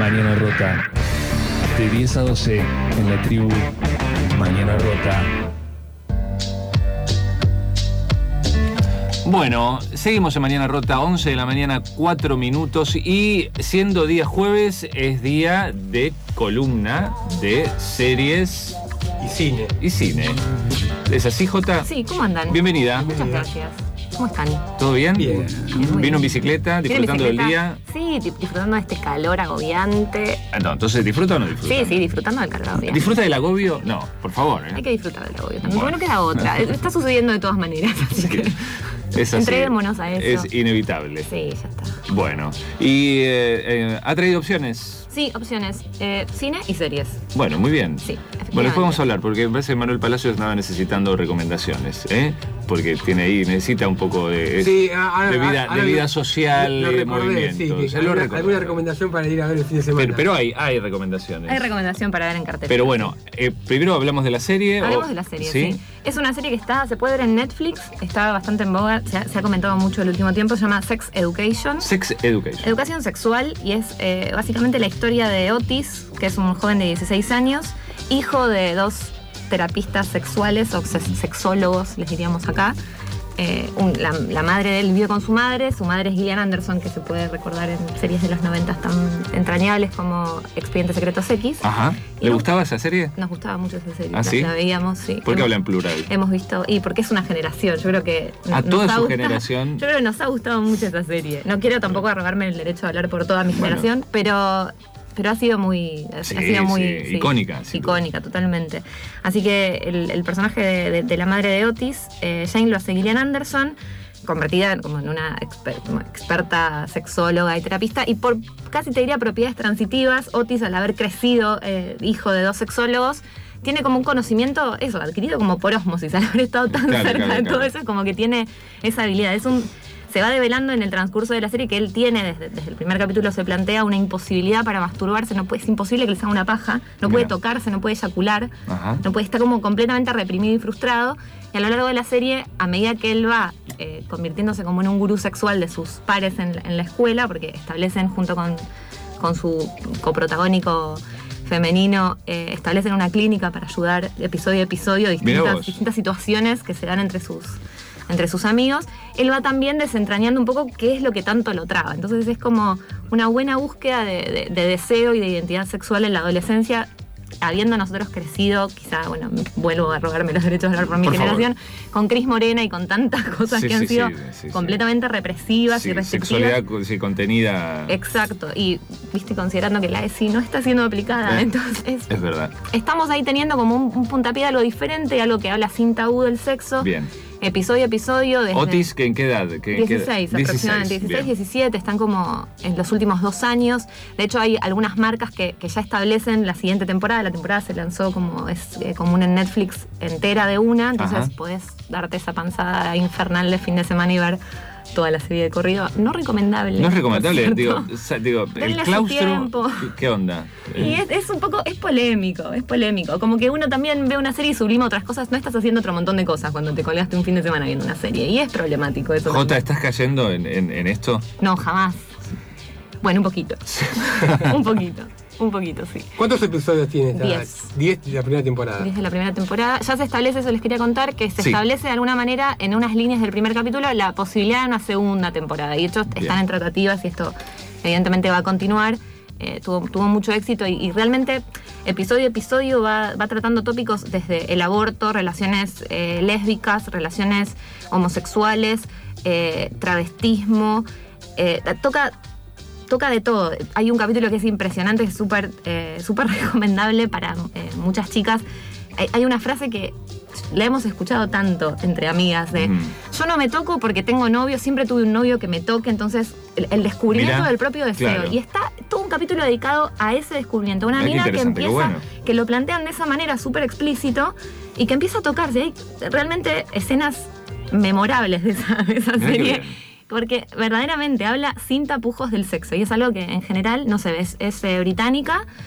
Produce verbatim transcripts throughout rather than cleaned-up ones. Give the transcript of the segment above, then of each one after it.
Mañana Rota. De diez a doce en la tribu Mañana Rota. Bueno, seguimos en Mañana Rota, once de la mañana, cuatro minutos. Y siendo día jueves, es día de columna de series y cine. Y cine. ¿Es así, Jota? Sí, ¿cómo andan? Bienvenida. Muchas gracias. ¿Cómo están? ¿Todo bien? Bien. ¿Vino bien. En bicicleta, disfrutando en bicicleta? del día? Sí, disfrutando de este calor agobiante. Ah, no, entonces, ¿disfruta o no disfruta? Sí, sí, disfrutando del calor agobiante. ¿Disfruta del agobio? No, por favor. ¿eh? Hay que disfrutar del agobio también, Bueno. porque no queda otra. Está sucediendo de todas maneras, así que es así. entreguémonos a eso. Es inevitable. Sí, ya está. Bueno, ¿y eh, eh, ha traído opciones? Sí, opciones. Eh, cine y series. Bueno, muy bien. Sí, efectivamente. Bueno, después vamos a hablar, porque me parece que Manuel Palacios estaba necesitando recomendaciones, ¿eh? Porque tiene ahí, necesita un poco de, Sí, ahora, de vida, ahora de vida lo- social, lo de recordé, movimientos. sí, que Él lo alguna, recordó. alguna recomendación para ir a ver el fin de semana. Pero, pero hay, hay recomendaciones. Hay recomendación para ver en cartelera. Pero bueno, eh, primero hablamos de la serie. Hablemos o- de la serie, ¿sí? Es una serie que está, se puede ver en Netflix, está bastante en boga, se ha, se ha comentado mucho el último tiempo, se llama Sex Education. Sex Education. Educación sexual, y es eh, básicamente la historia de Otis, que es un joven de dieciséis años, hijo de dos terapistas sexuales o sex- sexólogos, les diríamos acá. Eh, un- la, la madre de él vive con su madre, su madre es Gillian Anderson, que se puede recordar en series de los noventa tan entrañables como Expedientes Secretos X. Ajá. Y ¿Le no- gustaba esa serie? Nos gustaba mucho esa serie, ¿Ah, la, sí? la veíamos, sí. ¿Por qué Hemos- habla en plural? Hemos visto, y porque es una generación, yo creo que A nos toda ha su gustado- generación. Yo creo que nos ha gustado mucho esa serie. No quiero tampoco arrogarme el derecho a hablar por toda mi Bueno. generación, pero, pero ha sido muy, Sí, ha sido muy sí, sí, icónica, sin duda. icónica, totalmente. Así que el, el personaje de, de- de la madre de Otis, eh, Jane, lo hace Gillian Anderson, convertida como en una exper- como experta sexóloga y terapista, y por casi te diría propiedades transitivas, Otis, al haber crecido eh, hijo de dos sexólogos, tiene como un conocimiento, eso, adquirido como por ósmosis, al haber estado tan Claro, cerca claro, de claro. todo eso, como que tiene esa habilidad. Es un, se va develando en el transcurso de la serie que él tiene, desde, desde el primer capítulo se plantea una imposibilidad para masturbarse, no puede, es imposible que le haga una paja, no puede Mira. tocarse, no puede eyacular, Ajá. no puede estar como completamente reprimido y frustrado. Y a lo largo de la serie, a medida que él va eh, convirtiéndose como en un gurú sexual de sus pares en, la- en la escuela, porque establecen junto con, con su coprotagónico femenino, eh, establecen una clínica para ayudar episodio a episodio Mirá distintas, vos. distintas situaciones que se dan entre sus, entre sus amigos. Él va también desentrañando un poco qué es lo que tanto lo traba. Entonces es como una buena búsqueda de, de- de deseo y de identidad sexual en la adolescencia, habiendo nosotros crecido, quizá, bueno, vuelvo a rogarme los derechos de hablar por mi Por favor. generación, con Cris Morena y con tantas cosas Sí, que han sí, sido sí, sí, sí. completamente represivas Sí, y restrictivas. sexualidad co- sí, contenida. Exacto, y viste, considerando que la E S I no está siendo aplicada, Eh, entonces Es verdad. estamos ahí teniendo como un, un puntapié de algo diferente, algo que habla sin tabú del sexo, Bien. episodio a episodio. Desde Otis, ¿que ¿en qué edad? ¿Qué- en qué edad? dieciséis, aproximadamente, dieciséis, bien. diecisiete, están como en los últimos dos años. De hecho, hay algunas marcas que, que ya establecen la siguiente temporada. La temporada se lanzó como es eh, común en Netflix entera de una, entonces Ajá. podés darte esa panzada infernal de fin de semana y ver toda la serie de corrido. No recomendable. No es recomendable, por digo, cierto. sa- digo el Denle su claustro. tiempo. ¿qué- ¿Qué onda? Y es, es un poco, es polémico, es polémico. Como que uno también ve una serie y sublima otras cosas. No estás haciendo otro montón de cosas cuando te colgaste un fin de semana viendo una serie. Y es problemático eso. Jota, también. ¿estás cayendo en, en- en esto? No, jamás. Bueno, un poquito. un poquito. Un poquito, sí. ¿Cuántos episodios tiene esta? Diez. Diez de la primera temporada. Desde la primera temporada. Ya se establece, eso les quería contar, que se Sí. establece de alguna manera en unas líneas del primer capítulo la posibilidad de una segunda temporada. Y de hecho Bien. están en tratativas y esto evidentemente va a continuar. Eh, tuvo, tuvo mucho éxito y, y realmente episodio a episodio va, va tratando tópicos desde el aborto, relaciones eh, lésbicas, relaciones homosexuales, eh, travestismo. Eh, toca toca de todo. Hay un capítulo que es impresionante, es súper eh, súper recomendable para eh, muchas chicas. Hay, hay una frase que la hemos escuchado tanto entre amigas de Mm. yo no me toco porque tengo novio, siempre tuve un novio que me toque, entonces el, el descubrimiento Mirá, del propio deseo. claro. Y está todo un capítulo dedicado a ese descubrimiento. Una Ah, qué amiga que interesante, qué empieza, bueno. que lo plantean de esa manera súper explícito y que empieza a tocarse. Hay realmente escenas memorables de esa, de esa Mirá qué serie. bien. Porque verdaderamente habla sin tapujos del sexo. Y es algo que en general no se ve. Es, es, eh, británica,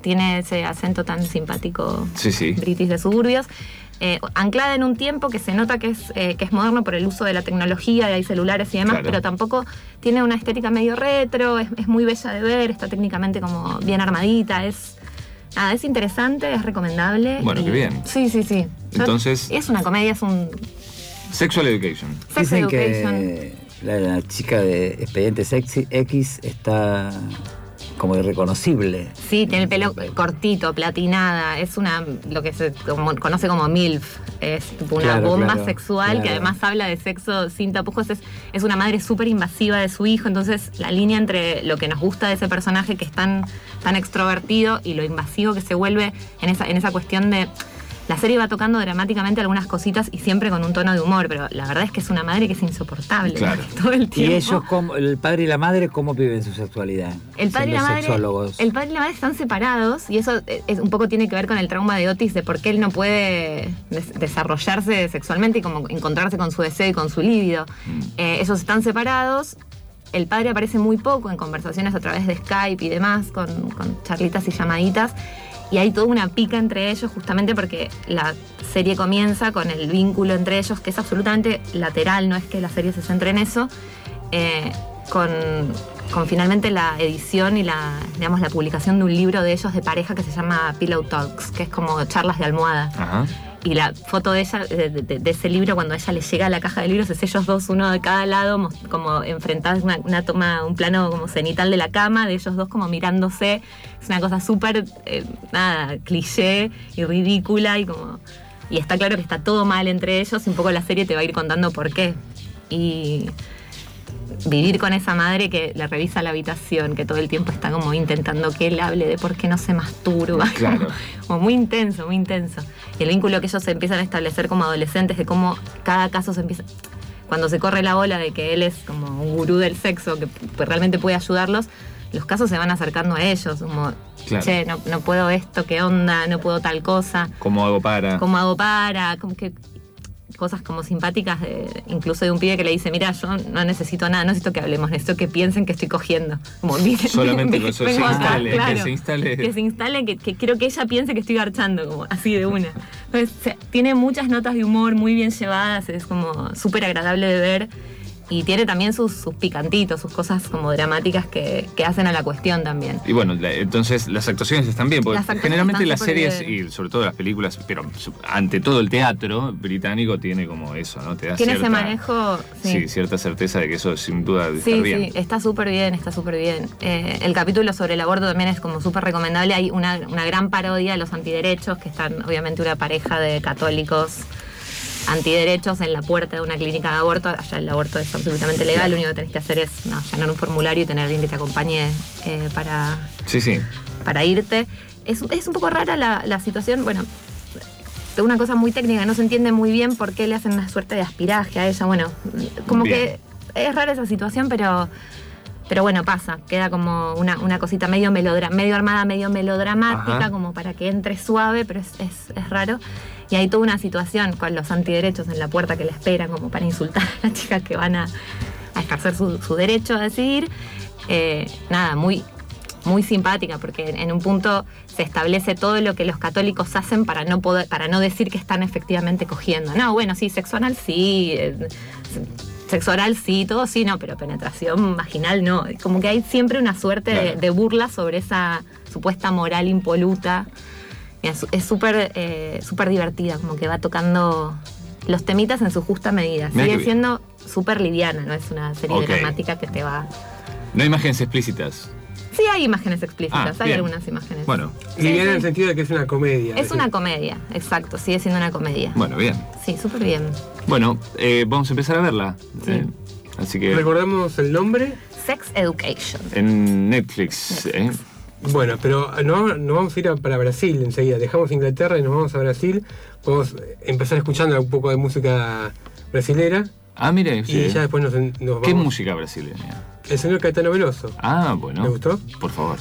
tiene ese acento tan simpático Sí, sí. british de suburbios. Eh, anclada en un tiempo que se nota que es, eh, que es moderno por el uso de la tecnología, hay celulares y demás, Claro. pero tampoco tiene una estética medio retro, es, es muy bella de ver, está técnicamente como bien armadita, es, nada, es interesante, es recomendable. Bueno, y- qué bien. Sí, sí, sí. Yo- Entonces- Es una comedia, es un Sexual Education. sex Dicen education. que la, la chica de Expedientes X, X está como irreconocible. Sí, tiene el pelo cortito, platinada, es una lo que se como- conoce como MILF, es tipo una Claro, bomba claro, sexual que claro. además habla de sexo sin tapujos, es, es una madre súper invasiva de su hijo, entonces la línea entre lo que nos gusta de ese personaje que es tan, tan extrovertido y lo invasivo que se vuelve en esa, en esa cuestión de... La serie va tocando dramáticamente algunas cositas y siempre con un tono de humor, pero la verdad es que es una madre que es insoportable Claro. todo el tiempo. ¿Y ellos, cómo, el padre y la madre, cómo viven su sexualidad? El padre, y la Siendo madre, sexólogos. el padre y la madre están separados y eso es, un poco tiene que ver con el trauma de Otis de por qué él no puede des- desarrollarse sexualmente y como encontrarse con su deseo y con su líbido. Mm. Eh, ellos están separados. El padre aparece muy poco en conversaciones a través de Skype y demás, con, con charlitas y llamaditas. Y hay toda una pica entre ellos justamente porque la serie comienza con el vínculo entre ellos, que es absolutamente lateral, no es que la serie se centre en eso, eh, con, con finalmente la edición y la, digamos, la publicación de un libro de ellos de pareja que se llama Pillow Talks, que es como charlas de almohada. Ajá. Y la foto de ella, de, de- de ese libro, cuando a ella le llega a la caja de libros, es ellos dos, uno de cada lado, mos- como enfrentados, una, una toma, un plano como cenital de la cama, de ellos dos como mirándose. Es una cosa súper, eh, nada, cliché y ridícula y como... Y está claro que está todo mal entre ellos y un poco la serie te va a ir contando por qué. Y vivir con esa madre que le revisa la habitación, que todo el tiempo está como intentando que él hable de por qué no se masturba. Claro. Como muy intenso, muy intenso. Y el vínculo que ellos empiezan a establecer como adolescentes, de cómo cada caso se empieza... Cuando se corre la bola de que él es como un gurú del sexo, que pues, realmente puede ayudarlos, los casos se van acercando a ellos, como, Claro. che, no, no puedo esto, qué onda, no puedo tal cosa, ¿Cómo hago para? cómo hago para, como que cosas como simpáticas, de, incluso de un pibe que le dice, mira, yo no necesito nada, no necesito que hablemos, necesito que piensen que estoy cogiendo. Como, "Viste, Solamente con eso se vengo acá", instale, que claro. se instale. Que se instale, que, que quiero que ella piense que estoy garchando, como así de una. Entonces, se- tiene muchas notas de humor muy bien llevadas, es como súper agradable de ver. Y tiene también sus, sus picantitos, sus cosas como dramáticas que, que hacen a la cuestión también. Y bueno, la- entonces las actuaciones están bien, porque Las actuaciones generalmente están las súper series bien. y sobre todo las películas, pero su- ante todo el teatro británico tiene como eso, ¿no? Te da Tiene cierta, ese manejo, sí. sí. cierta certeza de que eso sin duda debe Sí, estar bien. sí, está súper bien, está súper bien. Eh, el capítulo sobre el aborto también es como súper recomendable. Hay una, una gran parodia de los antiderechos, que están obviamente una pareja de católicos antiderechos en la puerta de una clínica de aborto. Allá el aborto es absolutamente legal, lo único que tenés que hacer es no, llenar un formulario y tener a alguien que te acompañe eh, para, Sí, sí. para irte. Es, es un poco rara la, la situación, bueno, de una cosa muy técnica, no se entiende muy bien por qué le hacen una suerte de aspiraje a ella. Bueno, como Bien. que es rara esa situación, pero, pero bueno, pasa. Queda como una, una cosita medio, melodra, medio armada, medio melodramática, Ajá. como para que entre suave, pero es, es, es raro. Y hay toda una situación con los antiderechos en la puerta que le esperan como para insultar a las chicas que van a, a ejercer su, su derecho a decidir. Eh, nada, muy, muy simpática, porque en un punto se establece todo lo que los católicos hacen para no poder, para no decir que están efectivamente cogiendo. No, bueno, sí, sexo anal sí, eh, sexo oral sí, todo sí, no, pero penetración vaginal no. Como que hay siempre una suerte de, Claro. de burla sobre esa supuesta moral impoluta. Es es súper eh, súper divertida, como que va tocando los temitas en su justa medida. Mirá Sigue qué bien. siendo súper liviana, no es una serie Ok. dramática que te va... No hay imágenes explícitas. Sí hay imágenes explícitas, Ah, hay bien. algunas imágenes. Bueno, Sí, Liviana en sí. el sentido de que es una comedia. Es una comedia, exacto, sigue siendo una comedia. bueno, bien. Sí, súper bien. Bueno, eh, vamos a empezar a verla. Sí. Eh, así que Recordamos el nombre. Sex Education. en Netflix. ¿eh? Bueno, pero nos no vamos a ir a, para Brasil enseguida. Dejamos Inglaterra y nos vamos a Brasil. Podemos empezar escuchando un poco de música brasilera. Ah, mire, Y sí. ya después nos, nos vamos. ¿Qué música brasileña? El señor Caetano Veloso. Ah, bueno. ¿Le gustó? Por favor.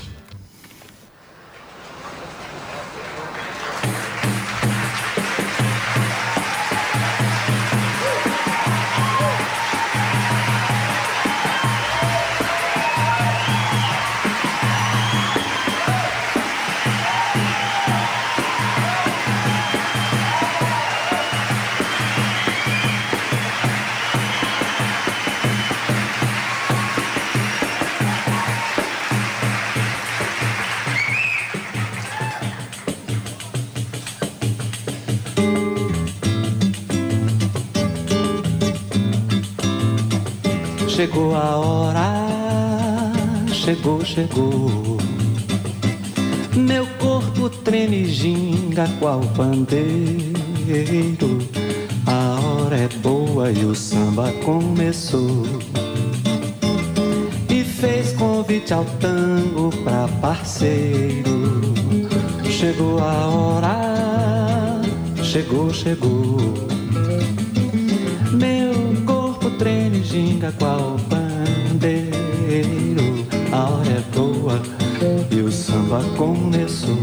Chegou a hora, chegou, chegou. Meu corpo treme e ginga qual pandeiro. A hora é boa e o samba começou. E fez convite ao tango pra parceiro. Chegou a hora, chegou, chegou. Meu corpo treme e ginga qual pandeiro. A hora é boa e o samba começou.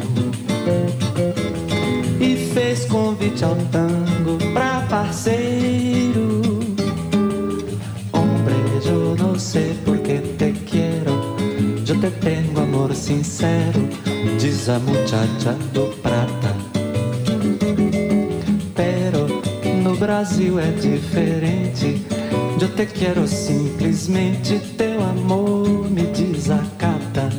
E fez convite ao tango pra parceiro. Hombre, yo no sé por qué te quiero. Yo te tengo amor sincero, diz a muchacha do prata. Pero no Brasil é diferente. Eu te quero simplesmente, teu amor me desacata.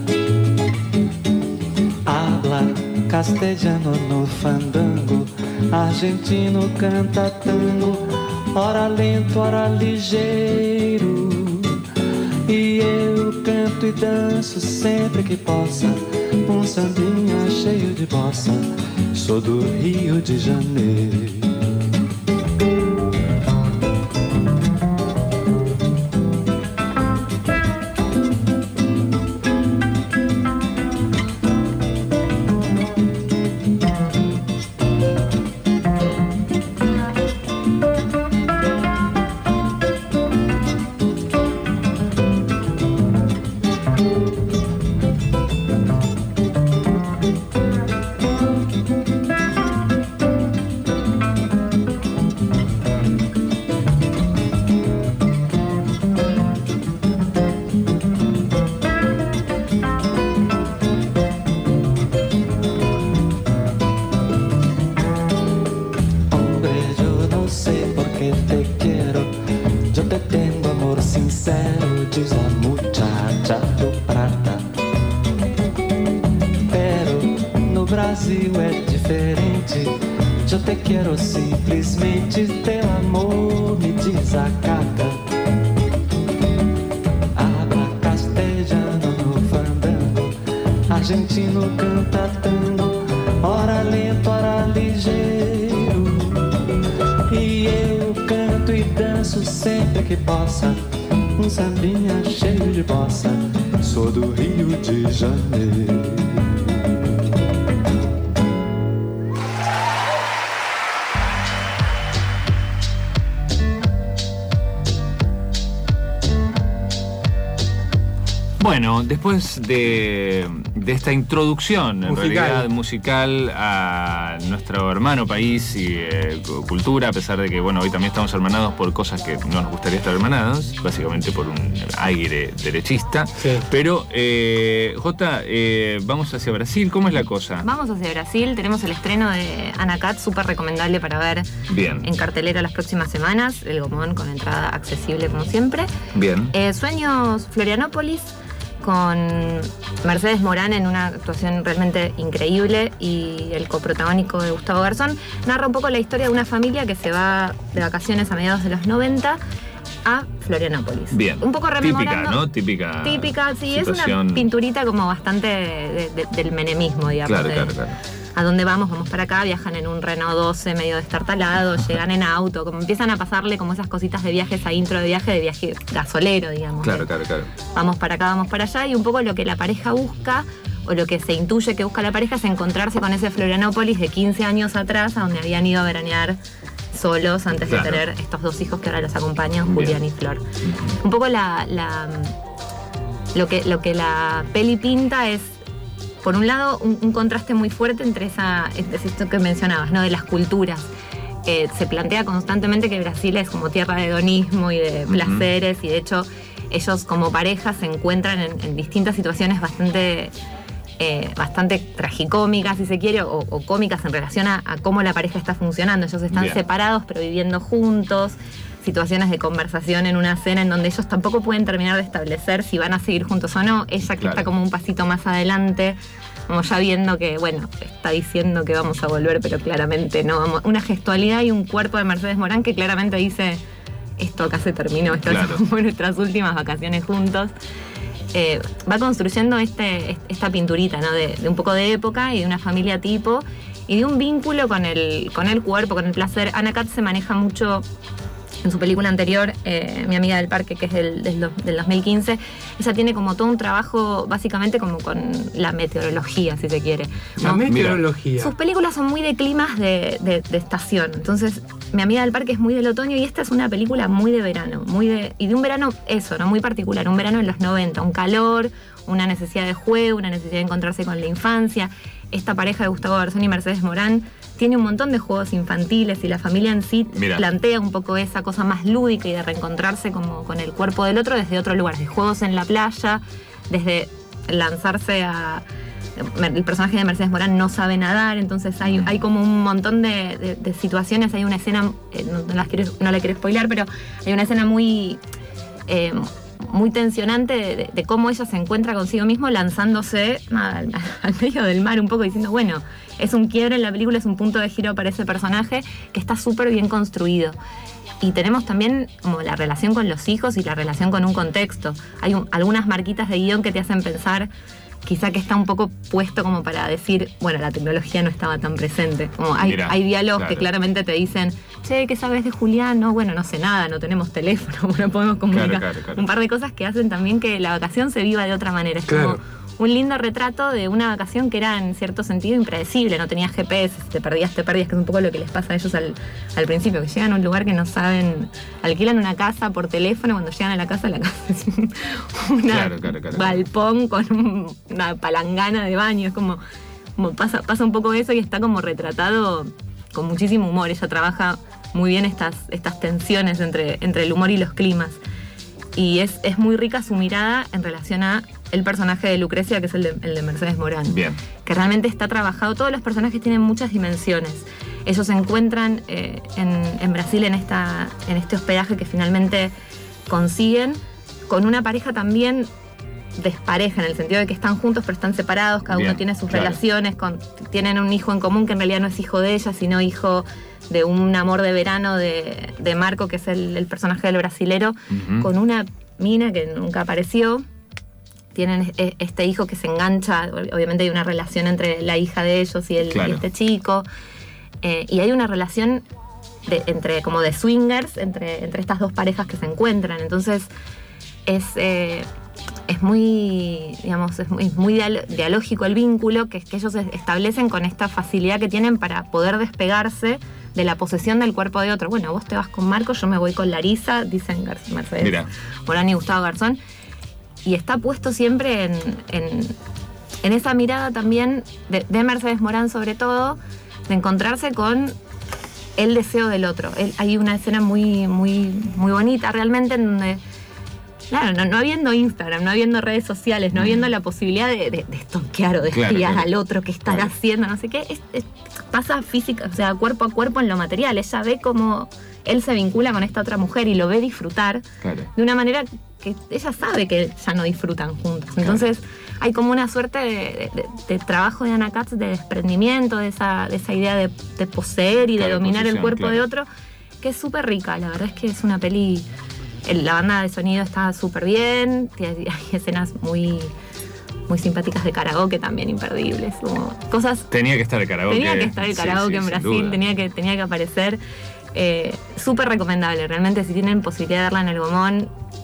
Habla castelhano no fandango, argentino canta tango, ora lento, ora ligeiro. E eu canto e danço sempre que possa, um sambinha cheio de bossa. Sou do Rio de Janeiro. Simplesmente teu amor me desacata. Habla castelhano no fandango, argentino canta tango, ora lento, ora ligeiro. E eu canto e danço sempre que possa, um sambinha cheio de bossa. Sou do Rio de Janeiro. Bueno, después de, de esta introducción, en Musical. realidad, musical a nuestro hermano país y eh, cultura, a pesar de que, bueno, hoy también estamos hermanados por cosas que no nos gustaría estar hermanados, básicamente por un aire derechista. Sí. Pero, eh, Jota, eh, vamos hacia Brasil, ¿cómo es la cosa? Vamos hacia Brasil, tenemos el estreno de Anacat, súper recomendable para ver Bien, en cartelera las próximas semanas. El Gomón con entrada accesible como siempre. bien. Eh, Sueños Florianópolis, con Mercedes Morán en una actuación realmente increíble y el coprotagónico de Gustavo Garzón. Narra un poco la historia de una familia que se va de vacaciones a mediados de los noventa a Florianópolis. Bien. Un poco rememorando. Típica, ¿no? Típica. Típica, sí, situación. es una pinturita como bastante de, de, del menemismo, digamos. Claro, de, claro, claro. ¿A dónde vamos? Vamos para acá, viajan en un Renault doce medio destartalado, llegan en auto, como empiezan a pasarle como esas cositas de viaje, esa intro de viaje, de viaje gasolero, digamos. Claro, claro, claro. Vamos para acá, vamos para allá, y un poco lo que la pareja busca, o lo que se intuye que busca la pareja, es encontrarse con ese Florianópolis de quince años atrás, a donde habían ido a veranear solos antes Claro. de tener estos dos hijos que ahora los acompañan, Bien. Julián y Flor. Un poco la, la lo que, lo que la peli pinta es, por un lado, un, un contraste muy fuerte entre esa, entre esto que mencionabas, ¿no? De las culturas. Eh, se plantea constantemente que Brasil es como tierra de hedonismo y de Ujú. placeres, y de hecho ellos como pareja se encuentran en, en distintas situaciones bastante, eh, bastante tragicómicas, si se quiere, o, o cómicas en relación a, a cómo la pareja está funcionando. Ellos están Bien. separados pero viviendo juntos, situaciones de conversación en una cena en donde ellos tampoco pueden terminar de establecer si van a seguir juntos o no. Ella que Claro. está como un pasito más adelante, como ya viendo que, bueno, está diciendo que vamos a volver, pero claramente no vamos. Una gestualidad y un cuerpo de Mercedes Morán que claramente dice, esto acá se terminó, estas Claro. son nuestras últimas vacaciones juntos. Eh, va construyendo este, esta pinturita, ¿no? De, de un poco de época y de una familia tipo y de un vínculo con el, con el cuerpo, con el placer. Anna Katz se maneja mucho en su película anterior, eh, Mi amiga del parque, que es del, del, do- del dos mil quince. Ella tiene como todo un trabajo básicamente como con la meteorología, si se quiere, La ¿no? meteorología. Sus películas son muy de climas de, de- de estación. Entonces, Mi amiga del parque es muy del otoño y esta es una película muy de verano. Muy de, y de un verano, eso, ¿no? Muy particular. Un verano en los noventa. Un calor, una necesidad de juego, una necesidad de encontrarse con la infancia. Esta pareja de Gustavo Garzón y Mercedes Morán tiene un montón de juegos infantiles y la familia en sí Mira. plantea un poco esa cosa más lúdica y de reencontrarse como con el cuerpo del otro desde otro lugar. Desde juegos en la playa, desde lanzarse a... El personaje de Mercedes Morán no sabe nadar, entonces hay, hay como un montón de, de- de situaciones. Hay una escena, eh, no, no las quiero, no la quiero spoilear, pero hay una escena muy, eh, muy tensionante de, de- de cómo ella se encuentra consigo mismo lanzándose nada, al, al medio del mar, un poco diciendo, bueno, es un quiebre en la película, es un punto de giro para ese personaje que está súper bien construido. Y tenemos también como la relación con los hijos y la relación con un contexto. Hay un- algunas marquitas de guión que te hacen pensar quizá que está un poco puesto como para decir, bueno, la tecnología no estaba tan presente. Como hay, Mirá, hay diálogos claro. que claramente te dicen, che, ¿qué sabes de Julián? No, bueno, no sé nada, no tenemos teléfono, no podemos comunicar. Claro, claro, claro. Un par de cosas que hacen también que la vacación se viva de otra manera. Es Claro. como un lindo retrato de una vacación que era en cierto sentido impredecible, no tenías G P S, si te perdías, te perdías, que es un poco lo que les pasa a ellos al, al principio, que llegan a un lugar que no saben, alquilan una casa por teléfono, cuando llegan a la casa, la casa es un una Claro, claro, claro. balpón con un- una palangana de baño, es como, como pasa, pasa un poco eso y está como retratado con muchísimo humor. Ella trabaja muy bien estas, estas tensiones entre, entre el humor y los climas. Y es, es muy rica su mirada en relación a el personaje de Lucrecia, que es el de, el de Mercedes Morán. Bien. Que realmente está trabajado. Todos los personajes tienen muchas dimensiones. Ellos se encuentran eh, en, en Brasil en, esta, en este hospedaje que finalmente consiguen, con una pareja también despareja, en el sentido de que están juntos pero están separados, cada Bien, uno tiene sus claro. relaciones, con, tienen un hijo en común que en realidad no es hijo de ella, sino hijo de un amor de verano de, de Marco, que es el, el personaje del brasilero, Ujú. con una mina que nunca apareció. Tienen e- este hijo que se engancha, obviamente hay una relación entre la hija de ellos y, el, Claro. y este chico. Eh, y hay una relación de- entre, como de swingers entre, entre estas dos parejas que se encuentran. Entonces es, eh, es muy, digamos, es muy, es muy dial- dialógico el vínculo que, que ellos es- establecen con esta facilidad que tienen para poder despegarse de la posesión del cuerpo de otro. Bueno, vos te vas con Marco, yo me voy con Larisa, dicen Gar- Mercedes Mira. Morán y Gustavo Garzón. Y está puesto siempre en, en, en esa mirada también de, de Mercedes Morán, sobre todo, de encontrarse con el deseo del otro. Él- hay una escena muy, muy, muy bonita realmente en donde, claro, no, no habiendo Instagram, no habiendo redes sociales, no habiendo la posibilidad de, de, de stalkear o de Claro, espiar claro. al otro que estará Claro. haciendo, no sé qué, es- es- pasa física, o sea, cuerpo a cuerpo en lo material. Ella ve cómo él se vincula con esta otra mujer y lo ve disfrutar Claro. de una manera que ella sabe que ya no disfrutan juntos. Entonces hay como una suerte de, de- de trabajo de Anna Katz, de desprendimiento, de esa, de esa idea de, de poseer y Claro, de dominar el posesión, cuerpo claro. de otro, que es súper rica. La verdad es que es una peli... el- La banda de sonido está súper bien, tiene- hay escenas muy, muy simpáticas de karaoke también imperdibles. Como cosas Tenía que estar el karaoke. Tenía que estar el Sí, karaoke sí, en sin Brasil, duda. tenía que, tenía que aparecer. Eh, Súper recomendable, realmente si tienen posibilidad de verla en el Gomón,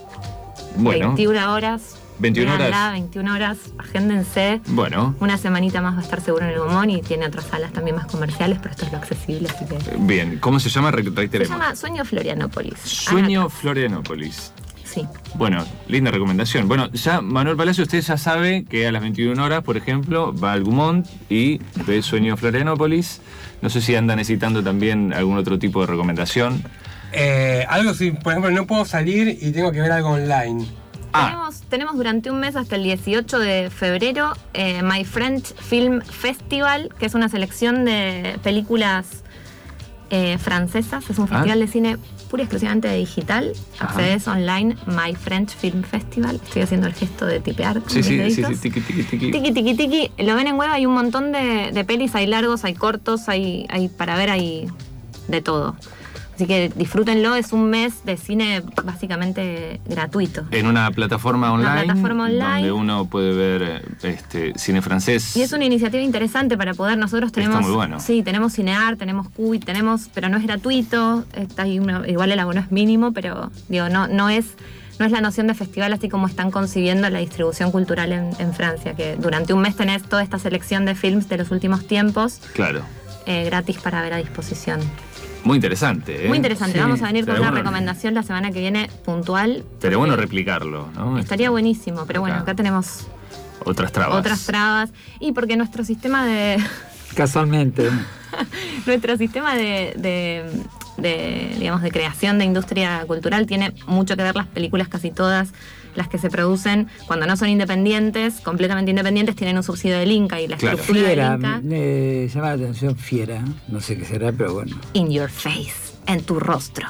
Bueno, veintiuna horas. veintiuna horas. véanla, veintiuna horas, agéndense. bueno. Una semanita más va a estar seguro en el Gomón y tiene otras salas también más comerciales, pero esto es lo accesible, así que... Bien. ¿Cómo se llama? Re- Se Reiteremos. llama Sueño Florianópolis. Sueño Ana- Florianópolis. Sí. Bueno, linda recomendación. Bueno, ya Manuel Palacio, usted ya sabe que a las veintiuna horas, por ejemplo, va al Gumont y ve Sueño Florianópolis. No sé si anda necesitando también algún otro tipo de recomendación. Eh, algo si, por ejemplo, no puedo salir y tengo que ver algo online. Ah, Tenemos, tenemos durante un mes hasta el dieciocho de febrero eh, My French Film Festival, que es una selección de películas eh, francesas. Es un Ah. festival de cine pura y exclusivamente de digital. Ajá. Accedes online, My French Film Festival. Estoy haciendo el gesto de tipear. con sí, mis sí, sí, deditos. sí, tiqui, tiqui, tiqui. Tiki, tiki, tiki. Lo ven en web, hay un montón de, de pelis, hay largos, hay cortos, hay, hay para ver, hay de todo. Así que disfrútenlo, es un mes de cine básicamente gratuito. En una plataforma online, Una plataforma online. donde uno puede ver este, cine francés. Y es una iniciativa interesante para poder, nosotros tenemos... Está muy bueno. Sí, tenemos Cinear, tenemos Qubit, tenemos, pero no es gratuito, está ahí una, igual el abono es mínimo, pero digo, no, no es... No es la noción de festival así como están concibiendo la distribución cultural en, en Francia, que durante un mes tenés toda esta selección de films de los últimos tiempos Claro. eh, gratis para ver a disposición. Muy interesante, ¿eh? Muy interesante, Sí, vamos a venir con estaría una bueno. recomendación la semana que viene puntual. Pero bueno porque replicarlo, ¿no? Estaría buenísimo, pero bueno, Acá. acá tenemos Otras trabas. otras trabas. Y porque nuestro sistema de... Casualmente. nuestro sistema de, de, de, digamos, de creación de industria cultural tiene mucho que ver las películas, casi todas las que se producen, cuando no son independientes, completamente independientes, tienen un subsidio del Inca y la Claro. estructura Fiera, del Inca... me llama la atención Fiera, no sé qué será, pero bueno. In your face, en tu rostro.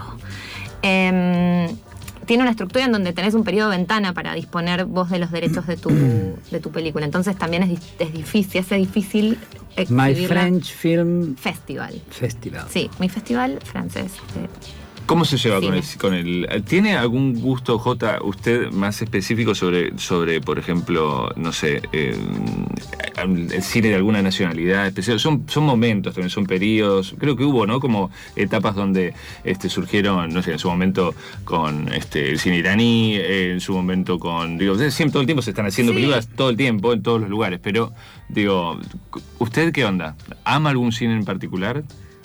Em, tiene una estructura en donde tenés un periodo de ventana para disponer vos de los derechos de tu, de tu película. Entonces también es, di- es difícil, hace difícil My exhibirla. French Film Festival. Festival. Sí, mi festival francés. de- ¿Cómo se lleva con Cine. el, con el... ¿Tiene algún gusto, Jota, usted más específico sobre, sobre por ejemplo, no sé, eh, el cine de alguna nacionalidad especial? Son, son momentos también, son periodos. Creo que hubo, ¿no? Como etapas donde este, surgieron, no sé, en su momento con este, el cine iraní, eh, en su momento con... Digo, siempre todo el tiempo se están haciendo Sí. películas, todo el tiempo, en todos los lugares. Pero, digo, ¿usted qué onda? ¿Ama algún cine en particular?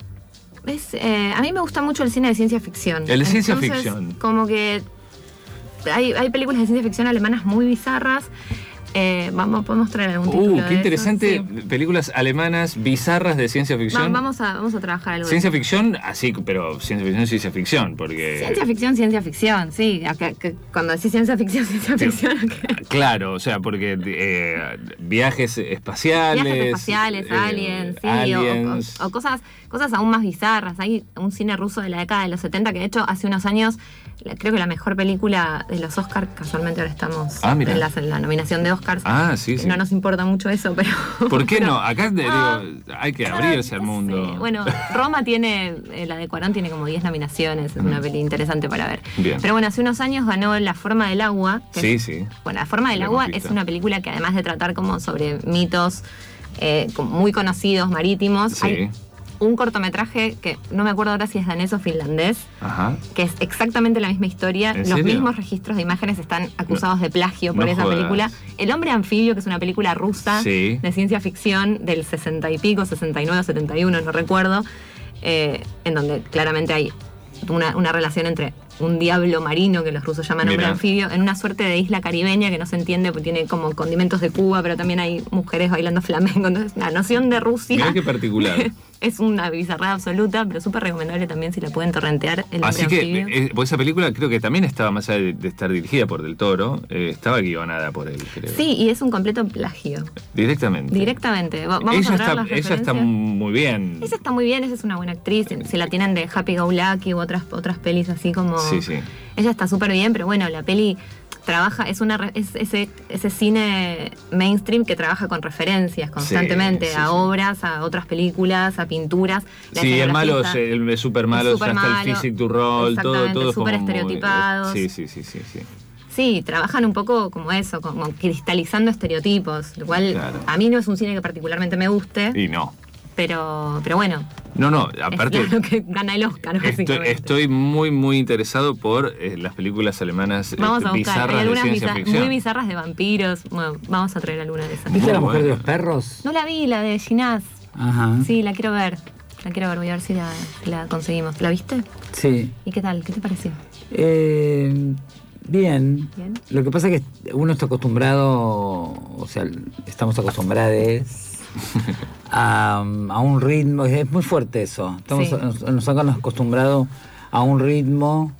Es, eh, a mí me gusta mucho el cine de ciencia ficción. El de ciencia Entonces, ficción. Como que hay, hay películas de ciencia ficción alemanas muy bizarras. Eh, vamos, podemos traer algún título Uh, de qué eso, interesante. sí. Películas alemanas bizarras de ciencia Va- ficción. vamos, a, vamos a trabajar algo de Ciencia eso. ficción, así, pero ciencia ficción, ciencia ficción, porque... Ciencia ficción, ciencia ficción, sí. Acá- que- cuando decís ciencia ficción, ciencia Sí. ficción. acá- Claro, o sea, porque eh, viajes espaciales... Viajes espaciales, eh, aliens, sí, o- aliens. O, o cosas, cosas aún más bizarras. Hay un cine ruso de la década de los setenta que de hecho hace unos años, la- creo que la mejor película de los Oscars, casualmente ahora estamos Ah, mira. en, la, en la nominación de Oscars. Ah, sí, sí. No nos importa mucho eso, pero... ¿Por qué pero- no? Acá te Ah, digo, hay que abrirse al no mundo. sé. Bueno, Roma tiene, eh, la de Cuarón tiene como diez nominaciones, es una peli interesante para ver. Bien. Pero bueno, hace unos años ganó La Forma del Agua. que Sí, es- sí. Bueno, La Forma del La Agua hemos es visto. una película que además de tratar como sobre mitos eh, como muy conocidos, marítimos, Sí. hay un cortometraje que no me acuerdo ahora si es danés o finlandés, Ajá. que es exactamente la misma historia. ¿En Los serio? mismos registros de imágenes están acusados de plagio por no esa jodas. película. El hombre anfibio, que es una película rusa Sí. de ciencia ficción del sesenta y pico, sesenta y nueve, setenta y uno, no recuerdo, eh, en donde claramente hay una, una relación entre un diablo marino, que los rusos llaman hombre Mirá. anfibio, en una suerte de isla caribeña que no se entiende, porque tiene como condimentos de Cuba, pero también hay mujeres bailando flamenco. Entonces, la noción de Rusia Mirá qué particular. es una bizarrada absoluta, pero súper recomendable también si la pueden torrentear. El Así hombre que, anfibio. eh, pues esa película creo que también estaba, más allá de, de estar dirigida por Del Toro, eh, estaba guionada por él, creo. Sí, y es un completo plagio. Directamente. Directamente. Va- Vamos Ella a traer está, las ella está referencias. muy bien. Ella está muy bien, ella es una buena actriz. Si la tienen de Happy Go Lucky u otras, otras pelis así como. Sí, sí. Ella está súper bien, pero bueno, la peli trabaja, es una re- es ese, ese cine mainstream que trabaja con referencias constantemente sí, a sí. obras, a otras películas, a pinturas. La Sí, el malo es escenografía el, el super malo, es súper ya está el malo, physique du role, todo, exactamente, todo es súper como muy- estereotipados. Sí, sí, sí, sí, sí. Sí, trabajan un poco como eso, como cristalizando estereotipos, lo cual Claro. a mí no es un cine que particularmente me guste, Y no. pero, pero bueno, No, no, es aparte... lo que gana el Oscar, Estoy, básicamente. estoy muy, muy interesado por eh, las películas alemanas eh, Vamos a buscar, hay bizarras de algunas ciencia biza- ficción. muy bizarras de vampiros, bueno, vamos a traer alguna de esas. ¿Viste Muy La Mujer de bueno. los Perros? No la vi, la de Ginás, Ajá. sí, la quiero ver, la quiero ver, voy a ver si la, si la conseguimos. ¿La viste? Sí. ¿Y qué tal? ¿Qué te pareció? Eh, bien. Bien. Lo que pasa es que uno está acostumbrado, o sea, estamos acostumbrados a, a un ritmo, es muy fuerte eso. Estamos, Sí. nos, nos han acostumbrado a un ritmo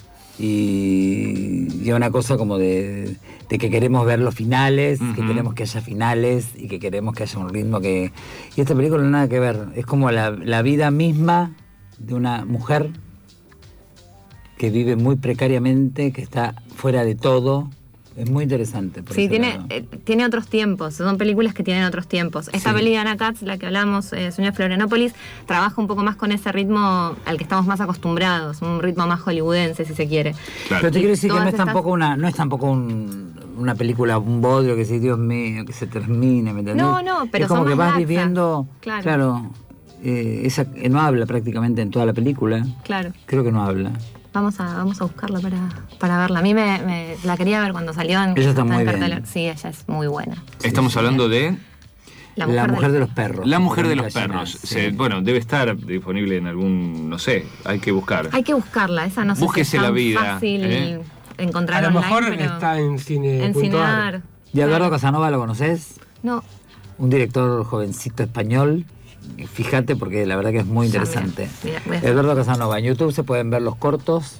y, y a una cosa como de, de que queremos ver los finales, que Ujú. queremos que haya finales y que queremos que haya un ritmo que... Y esta película no nada que ver, es como la, la vida misma de una mujer que vive muy precariamente, que está fuera de todo, Es muy interesante. por Sí, ese tiene, lado. eh, tiene otros tiempos, son películas que tienen otros tiempos. Esta Sí. peli de Ana Katz, la que hablamos, eh, Sueño de Florianópolis, trabaja un poco más con ese ritmo al que estamos más acostumbrados, un ritmo más hollywoodense, si se quiere. Claro. Pero te quiero decir que no Todas es estas- tampoco una, no es tampoco un- una película, un bodrio que si Dios mío, que se termine, ¿me entendés? No, no, pero es como son que más vas laxas. viviendo, Claro. claro, eh, esa, eh, no habla prácticamente en toda la película, Claro. creo que no habla. Vamos a, vamos a buscarla para, para verla. A mí me, me- la quería ver cuando salió en, Ella está en muy bien. cartelera. Sí, ella es muy buena. Estamos hablando de La La mujer, mujer, del- de los perros. La mujer de Verónica los perros. Llanás, Se- sí. bueno, debe estar disponible en algún, no sé, hay que buscar. Hay que buscarla, esa no sé Búsquese si es la tan vida, fácil ¿eh? encontrar A lo online, mejor pero está en cine. en Cinear. ¿Y Eduardo Claro. Casanova lo conoces? No, Un director jovencito español. Fíjate porque la verdad que es muy Ya, interesante. mira, mira, voy a- Eduardo Casanova. En YouTube se pueden ver los cortos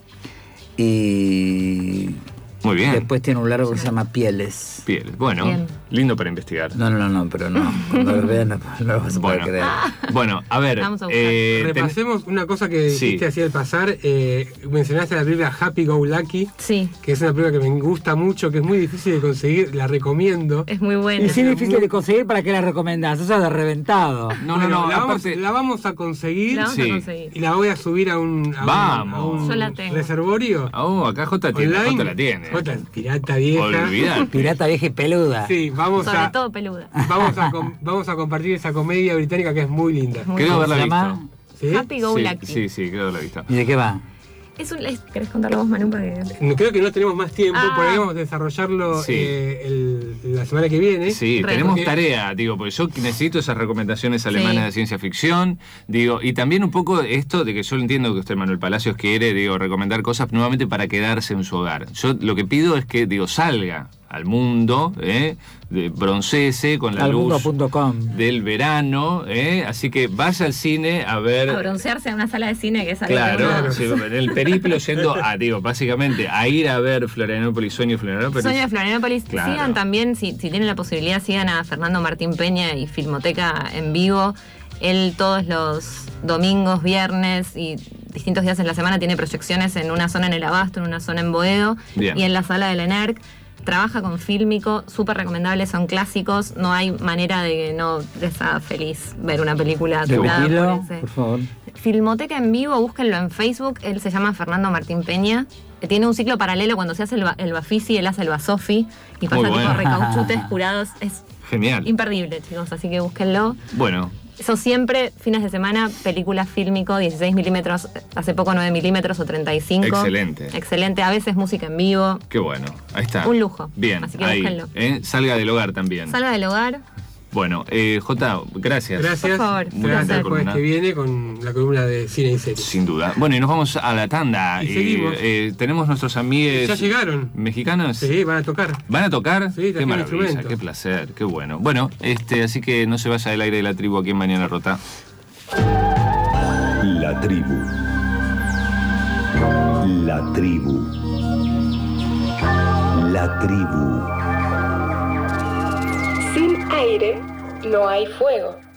y Muy bien. después tiene un largo que se llama Pieles. Pieles. Bueno, Bien. lindo para investigar. No, no, no, pero no. Cuando lo vean no, no lo vas a poder Bueno, creer. bueno, a ver. Vamos a buscar. eh, ten- Repasemos una cosa que Sí. dijiste así al pasar. Eh, mencionaste la película Happy Go Lucky, sí, que es una película que me gusta mucho, que es muy difícil de conseguir, la recomiendo. es muy buena. Y si es difícil de conseguir, ¿para qué la recomendás? Eso es de reventado. no, no, Bueno, no, la, vamos, aparte. la vamos a conseguir La vamos Sí. a conseguir. y la voy a subir a un, a un- Vamos. a un Yo la tengo. reservorio Oh, acá J tiene, online. J la tiene. Jota, pirata vieja. Olvidate. Pirata vieja y peluda. Sí, vamos Sobre a, todo peluda. vamos, a com- vamos a compartir esa comedia británica que es muy linda. Muy Creo buena. haberla ¿Se llama? visto. ¿Sí? Happy Go Sí, Lucky. sí, sí, creo que la he visto. ¿Y de qué va? Es un, es- ¿Querés contarlo vos, Manu? Para que- Creo que no tenemos más tiempo, Ah. podríamos desarrollarlo Sí. eh, el- la semana que viene. Sí, Re. tenemos Porque- tarea, digo, porque yo necesito esas recomendaciones alemanas Sí. de ciencia ficción, digo, y también un poco esto de que yo entiendo que usted, Manuel Palacios, quiere, digo, recomendar cosas nuevamente para quedarse en su hogar. Yo lo que pido es que, digo, salga al mundo, ¿eh? De broncese con la luz Almundo punto com. del verano, ¿eh? Así que vaya al cine a ver... A broncearse en una sala de cine que es algo Claro, que uno- sí, en el periplo yendo a, digo, básicamente a ir a ver Florianópolis, Sueño de Florianópolis. Sueño de Florianópolis. Claro. Sigan también, si, si tienen la posibilidad, sigan a Fernando Martín Peña y Filmoteca en vivo. Él todos los domingos, viernes y distintos días en la semana tiene proyecciones en una zona en el Abasto, en una zona en Boedo Bien. y en la sala del ENERC. Trabaja con Fílmico, súper recomendables, son clásicos. No hay manera de que no les haga feliz ver una película curada Repetilo, por ese. por favor. Filmoteca en vivo, búsquenlo en Facebook. Él se llama Fernando Martín Peña. Tiene un ciclo paralelo cuando se hace el, ba- el Bafisi, él hace el Basofi y pasa Muy tipo bueno. recauchutes curados. Es Genial. imperdible, chicos, así que búsquenlo. Bueno, Eso siempre, fines de semana, películas fílmico, dieciséis milímetros, hace poco nueve milímetros o treinta y cinco. Excelente. Excelente, a veces música en vivo. qué bueno. Ahí está. Un lujo. Bien, Así que ahí. búsquenlo. ¿eh? Salga del hogar también. Salga del hogar. Bueno, eh, Jota, gracias. Gracias. Por favor. Muy Será hasta linda el jueves columna. que viene con la columna de cine y series. Sin duda. Bueno, y nos vamos a la tanda. Y seguimos. eh, tenemos nuestros amigos Ya llegaron. mexicanos. Sí, van a tocar. ¿Van a tocar? Sí, qué trajeron maravilla, instrumentos. qué placer, qué bueno. Bueno, este, así que no se vaya del aire de la tribu aquí en Mañana Rota. La tribu. La tribu. La tribu. Sin aire no hay fuego.